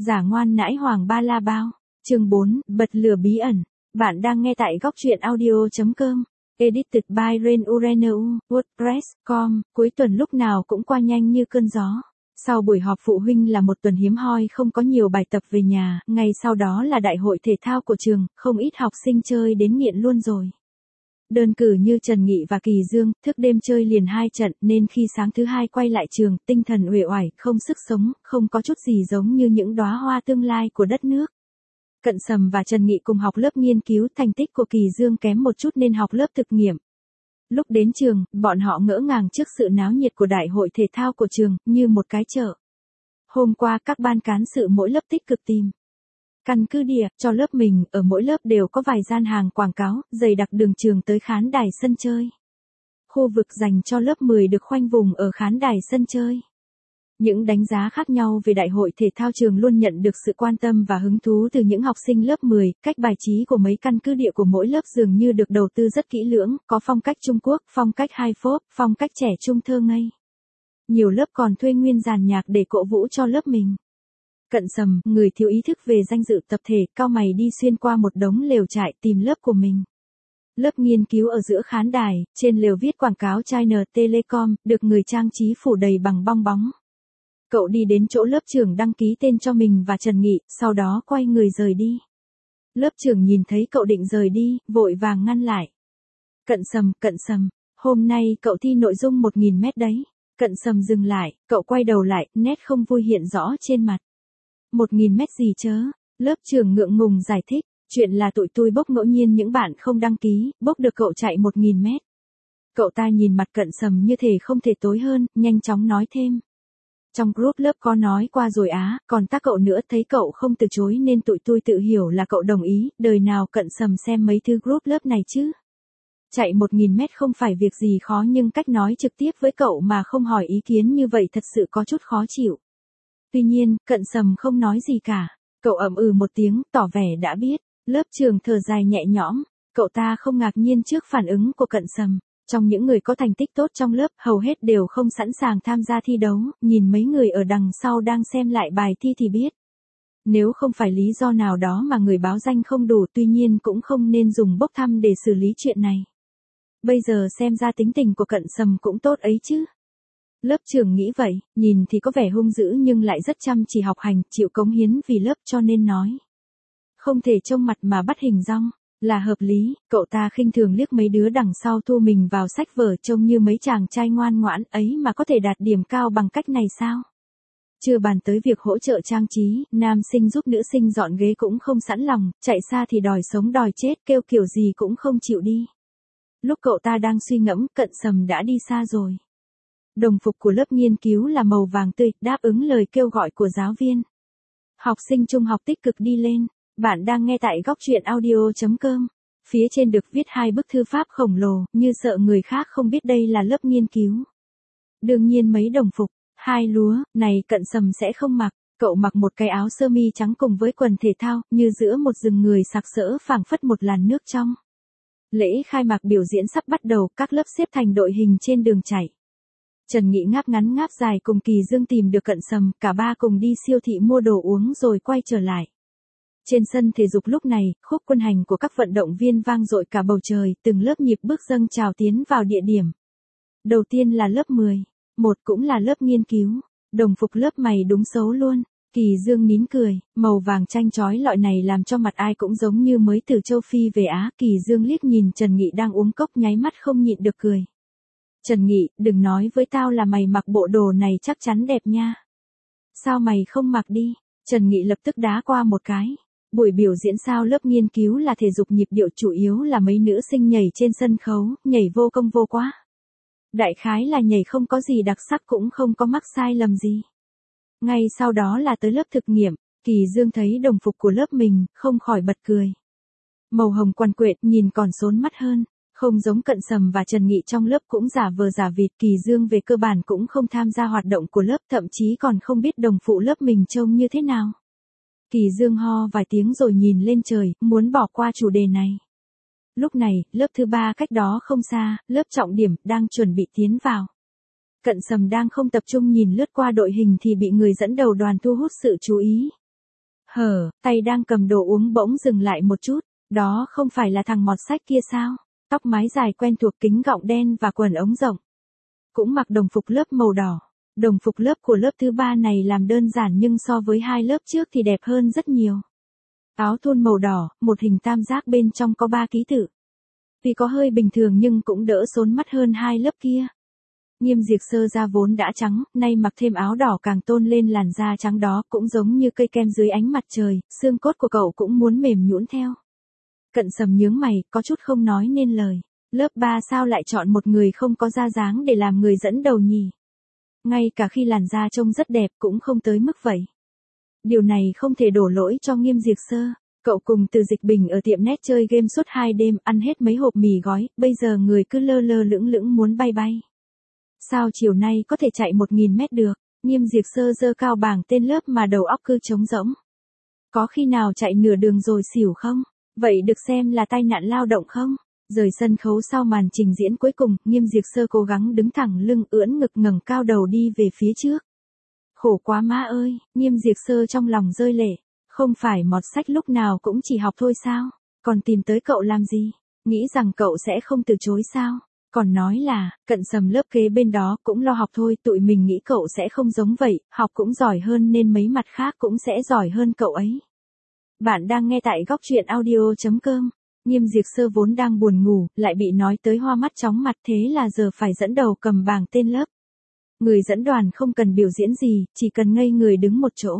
Giả ngoan nãi hoàng ba la bao. Chương 4, bật lửa bí ẩn. Bạn đang nghe tại góc truyện audio.com. Edited by Ren Ureneu, WordPress.com. Cuối tuần lúc nào cũng qua nhanh như cơn gió. Sau buổi họp phụ huynh là một tuần hiếm hoi không có nhiều bài tập về nhà, ngày sau đó là đại hội thể thao của trường, không ít học sinh chơi đến nghiện luôn rồi. Đơn cử như Trần Nghị và Kỳ Dương, thức đêm chơi liền 2 trận nên khi sáng thứ hai quay lại trường, tinh thần uể oải, không sức sống, không có chút gì giống như những đóa hoa tương lai của đất nước. Cận Sầm và Trần Nghị cùng học lớp nghiên cứu, thành tích của Kỳ Dương kém một chút nên học lớp thực nghiệm. Lúc đến trường, bọn họ ngỡ ngàng trước sự náo nhiệt của đại hội thể thao của trường, như một cái chợ. Hôm qua các ban cán sự mỗi lớp tích cực tìm căn cứ địa cho lớp mình, ở mỗi lớp đều có vài gian hàng quảng cáo, dày đặc đường trường tới khán đài sân chơi. Khu vực dành cho lớp 10 được khoanh vùng ở khán đài sân chơi. Những đánh giá khác nhau về đại hội thể thao trường luôn nhận được sự quan tâm và hứng thú từ những học sinh lớp 10, cách bài trí của mấy căn cứ địa của mỗi lớp dường như được đầu tư rất kỹ lưỡng, có phong cách Trung Quốc, phong cách high pop, phong cách trẻ trung thơ ngây. Nhiều lớp còn thuê nguyên dàn nhạc để cổ vũ cho lớp mình. Cận Sầm, người thiếu ý thức về danh dự tập thể, cau mày đi xuyên qua một đống lều trại tìm lớp của mình. Lớp nghiên cứu ở giữa khán đài, trên lều viết quảng cáo China Telecom, được người trang trí phủ đầy bằng bong bóng. Cậu đi đến chỗ lớp trưởng đăng ký tên cho mình và Trần Nghị, sau đó quay người rời đi. Lớp trưởng nhìn thấy cậu định rời đi, vội vàng ngăn lại. Cận Sầm, hôm nay cậu thi nội dung 1000 mét đấy. Cận Sầm dừng lại, cậu quay đầu lại, nét không vui hiện rõ trên mặt. 1000 mét gì chớ? Lớp trưởng ngượng ngùng giải thích, chuyện là tụi tôi bốc ngẫu nhiên những bạn không đăng ký, bốc được cậu chạy 1000 mét. Cậu ta nhìn mặt Cận Sầm như thể không thể tối hơn, nhanh chóng nói thêm. Trong group lớp có nói qua rồi á, còn tác cậu nữa, thấy cậu không từ chối nên tụi tôi tự hiểu là cậu đồng ý, đời nào Cận Sầm xem mấy thứ group lớp này chứ. Chạy 1000 mét không phải việc gì khó nhưng cách nói trực tiếp với cậu mà không hỏi ý kiến như vậy thật sự có chút khó chịu. Tuy nhiên, Cận Sầm không nói gì cả. Cậu ậm ừ một tiếng, tỏ vẻ đã biết. Lớp trưởng thở dài nhẹ nhõm. Cậu ta không ngạc nhiên trước phản ứng của Cận Sầm. Trong những người có thành tích tốt trong lớp, hầu hết đều không sẵn sàng tham gia thi đấu. Nhìn mấy người ở đằng sau đang xem lại bài thi thì biết. Nếu không phải lý do nào đó mà người báo danh không đủ, tuy nhiên cũng không nên dùng bốc thăm để xử lý chuyện này. Bây giờ xem ra tính tình của Cận Sầm cũng tốt ấy chứ. Lớp trưởng nghĩ vậy, nhìn thì có vẻ hung dữ nhưng lại rất chăm chỉ học hành, chịu cống hiến vì lớp cho nên nói. Không thể trông mặt mà bắt hình dong, là hợp lý. Cậu ta khinh thường liếc mấy đứa đằng sau thu mình vào sách vở trông như mấy chàng trai ngoan ngoãn ấy mà có thể đạt điểm cao bằng cách này sao? Chưa bàn tới việc hỗ trợ trang trí, nam sinh giúp nữ sinh dọn ghế cũng không sẵn lòng, chạy xa thì đòi sống đòi chết, kêu kiểu gì cũng không chịu đi. Lúc cậu ta đang suy ngẫm, Cận Sầm đã đi xa rồi. Đồng phục của lớp nghiên cứu là màu vàng tươi, đáp ứng lời kêu gọi của giáo viên. Học sinh trung học tích cực đi lên. Bạn đang nghe tại góc truyện audio.com. Phía trên được viết 2 bức thư pháp khổng lồ, như sợ người khác không biết đây là lớp nghiên cứu. Đương nhiên mấy đồng phục, 2 lúa, này Cận Sầm sẽ không mặc. Cậu mặc một cái áo sơ mi trắng cùng với quần thể thao, như giữa một rừng người sặc sỡ phảng phất một làn nước trong. Lễ khai mạc biểu diễn sắp bắt đầu, các lớp xếp thành đội hình trên đường chảy. Trần Nghị ngáp ngắn ngáp dài cùng Kỳ Dương tìm được Cận Sầm, cả ba cùng đi siêu thị mua đồ uống rồi quay trở lại. Trên sân thể dục lúc này, khúc quân hành của các vận động viên vang dội cả bầu trời, từng lớp nhịp bước dâng trào tiến vào địa điểm. Đầu tiên là lớp 10, một cũng là lớp nghiên cứu, đồng phục lớp mày đúng xấu luôn. Kỳ Dương nín cười, màu vàng chanh chói lọi này làm cho mặt ai cũng giống như mới từ châu Phi về Á. Kỳ Dương liếc nhìn Trần Nghị đang uống cốc nháy mắt không nhịn được cười. Trần Nghị, đừng nói với tao là mày mặc bộ đồ này chắc chắn đẹp nha. Sao mày không mặc đi? Trần Nghị lập tức đá qua một cái. Buổi biểu diễn sao lớp nghiên cứu là thể dục nhịp điệu, chủ yếu là mấy nữ sinh nhảy trên sân khấu, nhảy vô công vô quá. Đại khái là nhảy không có gì đặc sắc cũng không có mắc sai lầm gì. Ngay sau đó là tới lớp thực nghiệm, Kỳ Dương thấy đồng phục của lớp mình, không khỏi bật cười. Màu hồng quằn quệt nhìn còn sốn mắt hơn. Không giống Cận Sầm và Trần Nghị trong lớp cũng giả vờ giả vịt. Kỳ Dương về cơ bản cũng không tham gia hoạt động của lớp, thậm chí còn không biết đồng phụ lớp mình trông như thế nào. Kỳ Dương ho vài tiếng rồi nhìn lên trời, muốn bỏ qua chủ đề này. Lúc này, lớp thứ 3 cách đó không xa, lớp trọng điểm, đang chuẩn bị tiến vào. Cận Sầm đang không tập trung nhìn lướt qua đội hình thì bị người dẫn đầu đoàn thu hút sự chú ý. Tay đang cầm đồ uống bỗng dừng lại một chút. Đó không phải là thằng mọt sách kia sao? Tóc mái dài quen thuộc, kính gọng đen và quần ống rộng. Cũng mặc đồng phục lớp màu đỏ. Đồng phục lớp của lớp thứ 3 này làm đơn giản nhưng so với hai lớp trước thì đẹp hơn rất nhiều. Áo thun màu đỏ, một hình tam giác bên trong có 3 ký tự. Tuy có hơi bình thường nhưng cũng đỡ sốn mắt hơn hai lớp kia. Nghiêm Diệp Sơ da vốn đã trắng, nay mặc thêm áo đỏ càng tôn lên làn da trắng đó, cũng giống như cây kem dưới ánh mặt trời, xương cốt của cậu cũng muốn mềm nhũn theo. Cận Sầm nhướng mày, có chút không nói nên lời. Lớp 3 sao lại chọn một người không có da dáng để làm người dẫn đầu nhỉ? Ngay cả khi làn da trông rất đẹp cũng không tới mức vậy. Điều này không thể đổ lỗi cho Nghiêm Diệp Sơ. Cậu cùng Từ Dịch Bình ở tiệm net chơi game suốt 2 đêm, ăn hết mấy hộp mì gói, bây giờ người cứ lơ lơ lửng lửng muốn bay bay. Sao chiều nay có thể chạy 1000 mét được? Nghiêm Diệp Sơ giơ cao bảng tên lớp mà đầu óc cứ trống rỗng. Có khi nào chạy nửa đường rồi xỉu không? Vậy được xem là tai nạn lao động không? Rời sân khấu sau màn trình diễn cuối cùng, Nghiêm Diệp Sơ cố gắng đứng thẳng lưng, ưỡn ngực, ngẩng cao đầu đi về phía trước. Khổ quá má ơi, Nghiêm Diệp Sơ trong lòng rơi lệ. Không phải mọt sách lúc nào cũng chỉ học thôi sao? Còn tìm tới cậu làm gì? Nghĩ rằng cậu sẽ không từ chối sao? Còn nói là, Cận Sầm lớp kế bên đó cũng lo học thôi, tụi mình nghĩ cậu sẽ không giống vậy, học cũng giỏi hơn nên mấy mặt khác cũng sẽ giỏi hơn cậu ấy. Bạn đang nghe tại góc truyện audio.com. Nghiêm Diệp Sơ vốn đang buồn ngủ, lại bị nói tới hoa mắt chóng mặt, thế là giờ phải dẫn đầu cầm bảng tên lớp. Người dẫn đoàn không cần biểu diễn gì, chỉ cần ngây người đứng một chỗ.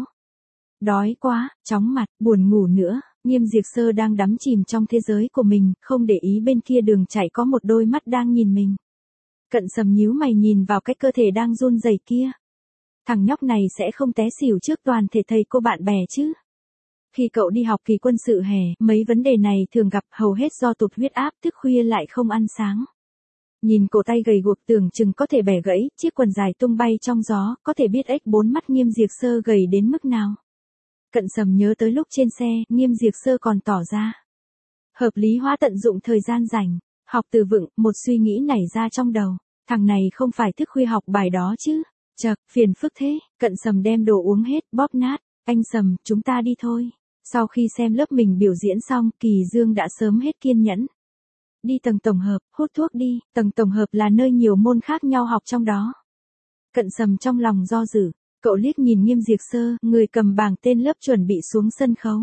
Đói quá, chóng mặt, buồn ngủ nữa, Nghiêm Diệp Sơ đang đắm chìm trong thế giới của mình, không để ý bên kia đường chạy có một đôi mắt đang nhìn mình. Cận Sầm nhíu mày nhìn vào cái cơ thể đang run rẩy kia. Thằng nhóc này sẽ không té xỉu trước toàn thể thầy cô bạn bè chứ? Khi cậu đi học kỳ quân sự hè, mấy vấn đề này thường gặp, hầu hết do tụt huyết áp, thức khuya lại không ăn sáng. Nhìn cổ tay gầy guộc tưởng chừng có thể bẻ gãy, chiếc quần dài tung bay trong gió, có thể biết ếch 4 mắt Nghiêm Diệp Sơ gầy đến mức nào. Cận Sầm nhớ tới lúc trên xe, Nghiêm Diệp Sơ còn tỏ ra hợp lý hóa tận dụng thời gian rảnh, học từ vựng, một suy nghĩ nảy ra trong đầu. Thằng này không phải thức khuya học bài đó chứ? Chậc, phiền phức thế. Cận Sầm đem đồ uống hết, bóp nát. Anh Sầm, chúng ta đi thôi. Sau khi xem lớp mình biểu diễn xong, Kỳ Dương đã sớm hết kiên nhẫn. Đi tầng tổng hợp, hút thuốc đi, tầng tổng hợp là nơi nhiều môn khác nhau học trong đó. Cận Sầm trong lòng do dự. Cậu liếc nhìn Nghiêm Diệp Sơ, người cầm bảng tên lớp chuẩn bị xuống sân khấu.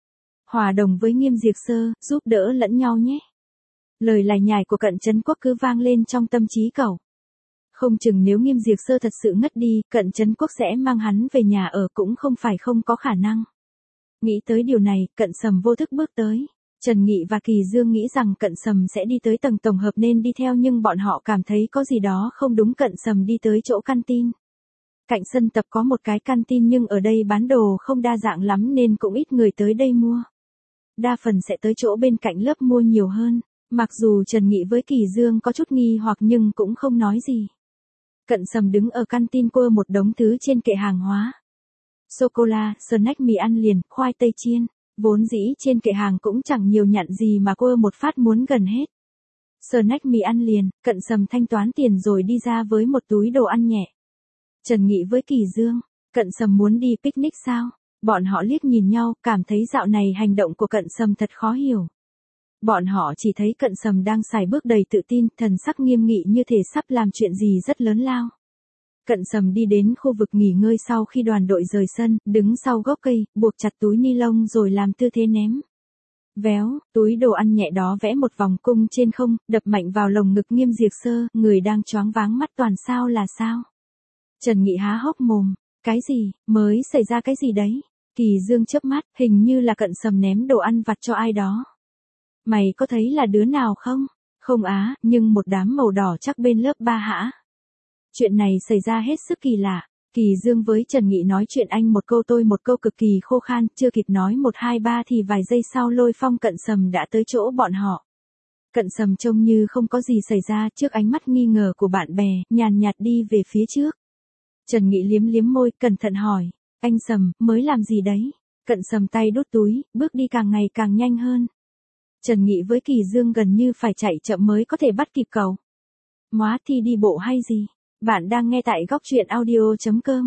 Hòa đồng với Nghiêm Diệp Sơ, giúp đỡ lẫn nhau nhé. Lời lải nhải của Cận Trấn Quốc cứ vang lên trong tâm trí cậu. Không chừng nếu Nghiêm Diệp Sơ thật sự ngất đi, Cận Trấn Quốc sẽ mang hắn về nhà ở, cũng không phải không có khả năng. Nghĩ tới điều này, Cận Sầm vô thức bước tới. Trần Nghị và Kỳ Dương nghĩ rằng Cận Sầm sẽ đi tới tầng tổng hợp nên đi theo, nhưng bọn họ cảm thấy có gì đó không đúng. Cận Sầm đi tới chỗ canteen. Cạnh sân tập có một cái canteen nhưng ở đây bán đồ không đa dạng lắm nên cũng ít người tới đây mua. Đa phần sẽ tới chỗ bên cạnh lớp mua nhiều hơn. Mặc dù Trần Nghị với Kỳ Dương có chút nghi hoặc nhưng cũng không nói gì. Cận Sầm đứng ở canteen quơ một đống thứ trên kệ hàng hóa. Sô-cô-la, snack, mì ăn liền, khoai tây chiên. Vốn dĩ trên kệ hàng cũng chẳng nhiều nhặn gì mà quơ một phát muốn gần hết. Snack, mì ăn liền, Cận Sầm thanh toán tiền rồi đi ra với một túi đồ ăn nhẹ. Trần Nghị với Kỳ Dương, Cận Sầm muốn đi picnic sao? Bọn họ liếc nhìn nhau, cảm thấy dạo này hành động của Cận Sầm thật khó hiểu. Bọn họ chỉ thấy Cận Sầm đang sải bước đầy tự tin, thần sắc nghiêm nghị như thể sắp làm chuyện gì rất lớn lao. Cận Sầm đi đến khu vực nghỉ ngơi sau khi đoàn đội rời sân, đứng sau gốc cây, buộc chặt túi ni lông rồi làm tư thế ném. Véo, túi đồ ăn nhẹ đó vẽ một vòng cung trên không, đập mạnh vào lồng ngực Nghiêm Diệp Sơ, người đang choáng váng mắt toàn. Sao là sao? Trần Nghị há hốc mồm, cái gì, mới xảy ra cái gì đấy? Kỳ Dương chớp mắt, hình như là Cận Sầm ném đồ ăn vặt cho ai đó. Mày có thấy là đứa nào không? Không á, nhưng một đám màu đỏ chắc bên lớp 3 hả? Chuyện này xảy ra hết sức kỳ lạ. Kỳ Dương với Trần Nghị nói chuyện anh một câu tôi một câu cực kỳ khô khan, chưa kịp nói 1 2 3 thì vài giây sau Lôi Phong Cận Sầm đã tới chỗ bọn họ. Cận Sầm trông như không có gì xảy ra, trước ánh mắt nghi ngờ của bạn bè, nhàn nhạt đi về phía trước. Trần Nghị liếm liếm môi, cẩn thận hỏi, anh Sầm, mới làm gì đấy? Cận Sầm tay đút túi, bước đi càng ngày càng nhanh hơn. Trần Nghị với Kỳ Dương gần như phải chạy chậm mới có thể bắt kịp cậu. Móa thì đi bộ hay gì? Bạn đang nghe tại góc truyện audio.com.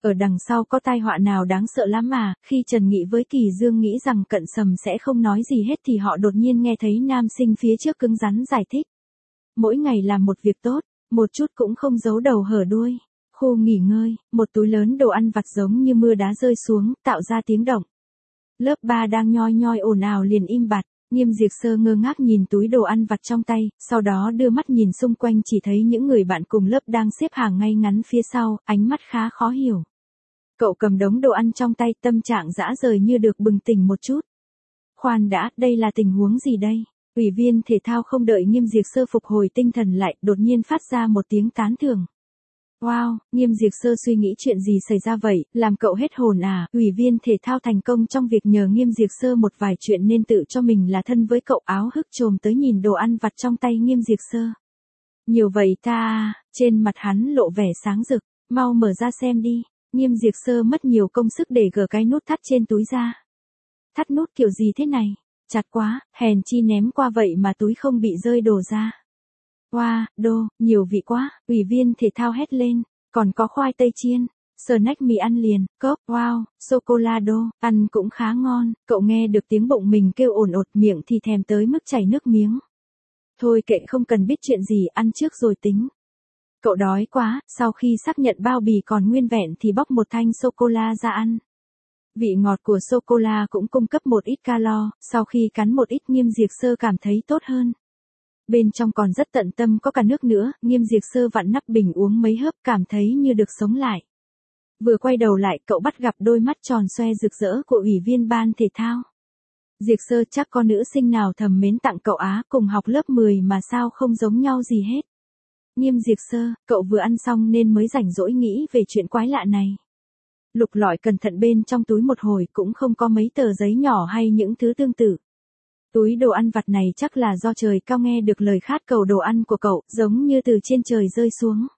Ở đằng sau có tai họa nào đáng sợ lắm mà, khi Trần Nghị với Kỳ Dương nghĩ rằng Cận Sầm sẽ không nói gì hết thì họ đột nhiên nghe thấy nam sinh phía trước cứng rắn giải thích. Mỗi ngày làm một việc tốt, một chút cũng không giấu đầu hở đuôi. Khu nghỉ ngơi, một túi lớn đồ ăn vặt giống như mưa đá rơi xuống, tạo ra tiếng động. Lớp 3 đang nhoi nhoi ồn ào liền im bặt. Nghiêm Diệp Sơ ngơ ngác nhìn túi đồ ăn vặt trong tay, sau đó đưa mắt nhìn xung quanh chỉ thấy những người bạn cùng lớp đang xếp hàng ngay ngắn phía sau, ánh mắt khá khó hiểu. Cậu cầm đống đồ ăn trong tay, tâm trạng dã rời như được bừng tỉnh một chút. Khoan đã, đây là tình huống gì đây? Ủy viên thể thao không đợi Nghiêm Diệp Sơ phục hồi tinh thần lại, đột nhiên phát ra một tiếng tán thưởng. Wow, Nghiêm Diệp Sơ suy nghĩ chuyện gì xảy ra vậy, làm cậu hết hồn à? Ủy viên thể thao thành công trong việc nhờ Nghiêm Diệp Sơ một vài chuyện nên tự cho mình là thân với cậu, áo hức trồm tới nhìn đồ ăn vặt trong tay Nghiêm Diệp Sơ. Nhiều vậy ta, trên mặt hắn lộ vẻ sáng rực, mau mở ra xem đi. Nghiêm Diệp Sơ mất nhiều công sức để gỡ cái nút thắt trên túi ra. Thắt nút kiểu gì thế này? Chặt quá, hèn chi ném qua vậy mà túi không bị rơi đồ ra. Wow, nhiều vị quá, ủy viên thể thao hét lên, còn có khoai tây chiên, snack mì ăn liền, cốc, wow, sô-cô-la-đô, ăn cũng khá ngon, cậu nghe được tiếng bụng mình kêu ồn ột, miệng thì thèm tới mức chảy nước miếng. Thôi kệ, không cần biết chuyện gì, ăn trước rồi tính. Cậu đói quá, sau khi xác nhận bao bì còn nguyên vẹn thì bóc một thanh sô-cô-la ra ăn. Vị ngọt của sô-cô-la cũng cung cấp một ít calo, sau khi cắn một ít Nghiêm Diệp Sơ cảm thấy tốt hơn. Bên trong còn rất tận tâm, có cả nước nữa, Nghiêm Diệp Sơ vặn nắp bình uống mấy hớp, cảm thấy như được sống lại. Vừa quay đầu lại, cậu bắt gặp đôi mắt tròn xoe rực rỡ của ủy viên ban thể thao. Diệp Sơ, chắc có nữ sinh nào thầm mến tặng cậu á, cùng học lớp 10 mà sao không giống nhau gì hết. Nghiêm Diệp Sơ, cậu vừa ăn xong nên mới rảnh rỗi nghĩ về chuyện quái lạ này. Lục lọi cẩn thận bên trong túi một hồi cũng không có mấy tờ giấy nhỏ hay những thứ tương tự. Túi đồ ăn vặt này chắc là do trời cao nghe được lời khát cầu đồ ăn của cậu, giống như từ trên trời rơi xuống.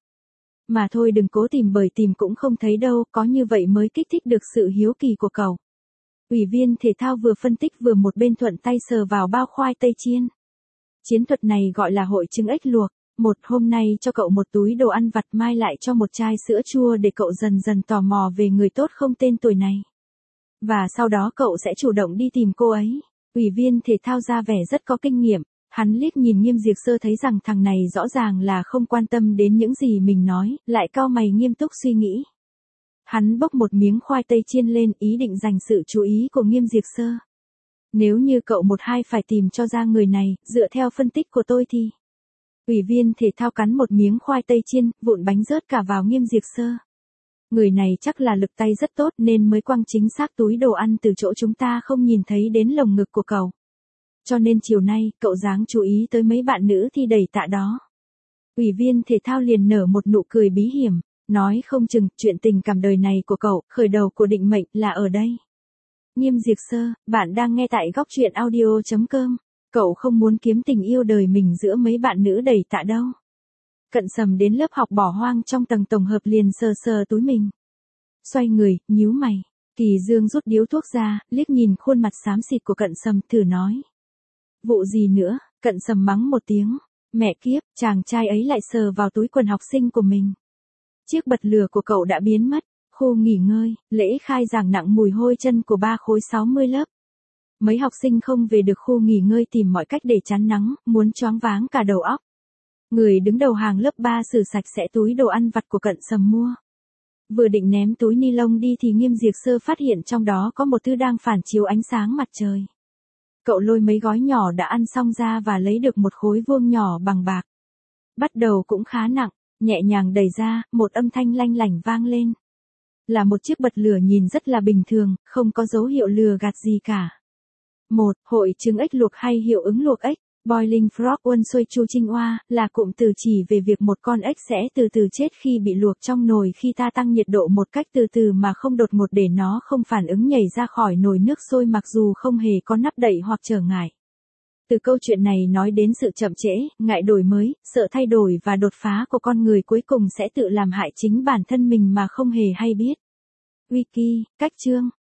Mà thôi đừng cố tìm, bởi tìm cũng không thấy đâu, có như vậy mới kích thích được sự hiếu kỳ của cậu. Ủy viên thể thao vừa phân tích vừa một bên thuận tay sờ vào bao khoai tây chiên. Chiến thuật này gọi là hội trứng ếch luộc. Hôm nay cho cậu một túi đồ ăn vặt, mai lại cho một chai sữa chua để cậu dần dần tò mò về người tốt không tên tuổi này. Và sau đó cậu sẽ chủ động đi tìm cô ấy. Ủy viên thể thao ra vẻ rất có kinh nghiệm, hắn liếc nhìn Nghiêm Diệp Sơ thấy rằng thằng này rõ ràng là không quan tâm đến những gì mình nói, lại cau mày nghiêm túc suy nghĩ. Hắn bốc một miếng khoai tây chiên lên, ý định dành sự chú ý của Nghiêm Diệp Sơ. Nếu như cậu một hai phải tìm cho ra người này, dựa theo phân tích của tôi thì... Ủy viên thể thao cắn một miếng khoai tây chiên, vụn bánh rớt cả vào Nghiêm Diệp Sơ. Người này chắc là lực tay rất tốt nên mới quăng chính xác túi đồ ăn từ chỗ chúng ta không nhìn thấy đến lồng ngực của cậu. Cho nên chiều nay, cậu dáng chú ý tới mấy bạn nữ thi đẩy tạ đó. Ủy viên thể thao liền nở một nụ cười bí hiểm, nói không chừng, chuyện tình cảm đời này của cậu, khởi đầu của định mệnh là ở đây. Nghiêm Diệp Sơ, bạn đang nghe tại góc truyện audio.com. Cậu không muốn kiếm tình yêu đời mình giữa mấy bạn nữ đầy tạ đâu. Cận Sầm đến lớp học bỏ hoang trong tầng tổng hợp liền sờ sờ túi mình. Xoay người, nhíu mày. Kỳ Dương rút điếu thuốc ra, liếc nhìn khuôn mặt xám xịt của Cận Sầm, thử nói. Vụ gì nữa? Cận Sầm mắng một tiếng. Mẹ kiếp, chàng trai ấy lại sờ vào túi quần học sinh của mình. Chiếc bật lửa của cậu đã biến mất. Khu nghỉ ngơi, lễ khai giảng nặng mùi hôi chân của 3 khối 60 lớp. Mấy học sinh không về được khu nghỉ ngơi tìm mọi cách để chắn nắng, muốn choáng váng cả đầu óc. Người đứng đầu hàng lớp 3 xử sạch sẽ túi đồ ăn vặt của Cận Sầm mua. Vừa định ném túi ni lông đi thì Nghiêm Diệp Sơ phát hiện trong đó có một thứ đang phản chiếu ánh sáng mặt trời. Cậu lôi mấy gói nhỏ đã ăn xong ra và lấy được một khối vuông nhỏ bằng bạc. Bắt đầu cũng khá nặng, nhẹ nhàng đẩy ra, một âm thanh lanh lảnh vang lên. Là một chiếc bật lửa nhìn rất là bình thường, không có dấu hiệu lừa gạt gì cả. Hội trứng ếch luộc hay hiệu ứng luộc ếch, boiling frog uốn xuôi chu trinh oa, là cụm từ chỉ về việc một con ếch sẽ từ từ chết khi bị luộc trong nồi khi ta tăng nhiệt độ một cách từ từ mà không đột ngột để nó không phản ứng nhảy ra khỏi nồi nước sôi mặc dù không hề có nắp đậy hoặc trở ngại. Từ câu chuyện này nói đến sự chậm trễ, ngại đổi mới, sợ thay đổi và đột phá của con người cuối cùng sẽ tự làm hại chính bản thân mình mà không hề hay biết. Wiki, cách chương.